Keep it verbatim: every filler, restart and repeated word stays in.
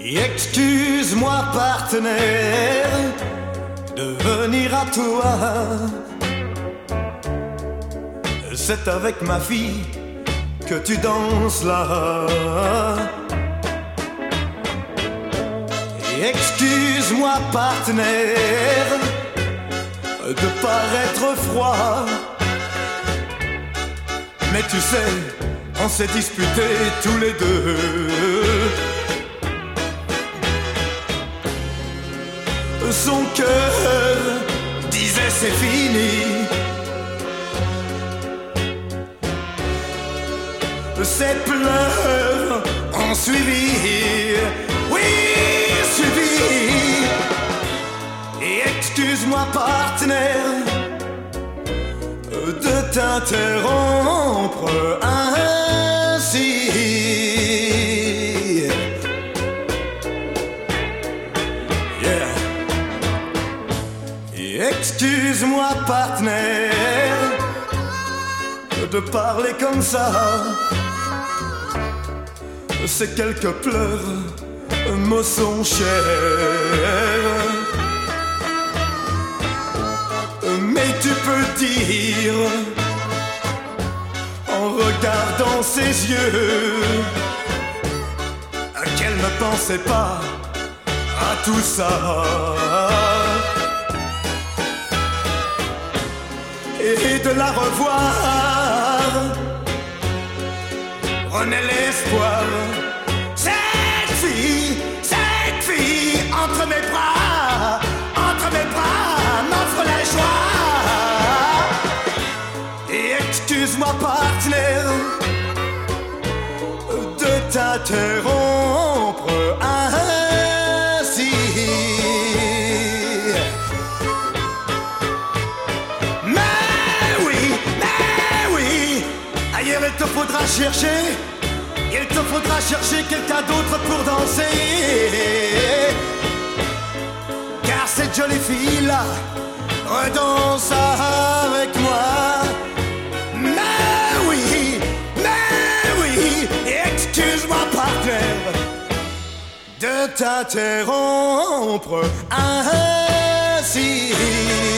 Excuse-moi partenaire de venir à toi. C'est avec ma fille que tu danses là. Excuse-moi partenaire de paraître froid, mais tu sais, on s'est disputés tous les deux. Son cœur disait c'est fini. Ses pleurs ont suivi. Oui, suivi. Et excuse-moi partenaire de t'interrompre ainsi. Excuse-moi partenaire de parler comme ça. Ces quelques pleurs me sont chers. Mais tu peux dire en regardant ses yeux qu'elle ne pensait pas à tout ça. Et de la revoir renaît l'espoir. Cette fille, cette fille entre mes bras, entre mes bras m'offre la joie. Et excuse-moi partenaire de t'interrompre ainsi. Il te faudra chercher, il te faudra chercher quelqu'un d'autre pour danser. Car cette jolie fille-là redanse avec moi. Mais oui, mais oui, excuse-moi partenaire de t'interrompre ainsi.